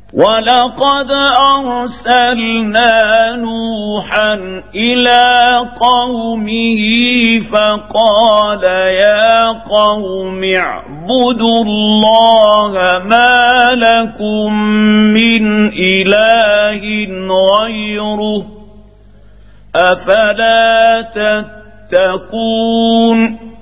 ولقد أرسلنا نوحا إلى قومه فقال يا قوم اعبدوا الله ما لكم من إله غيره أفلا تتقون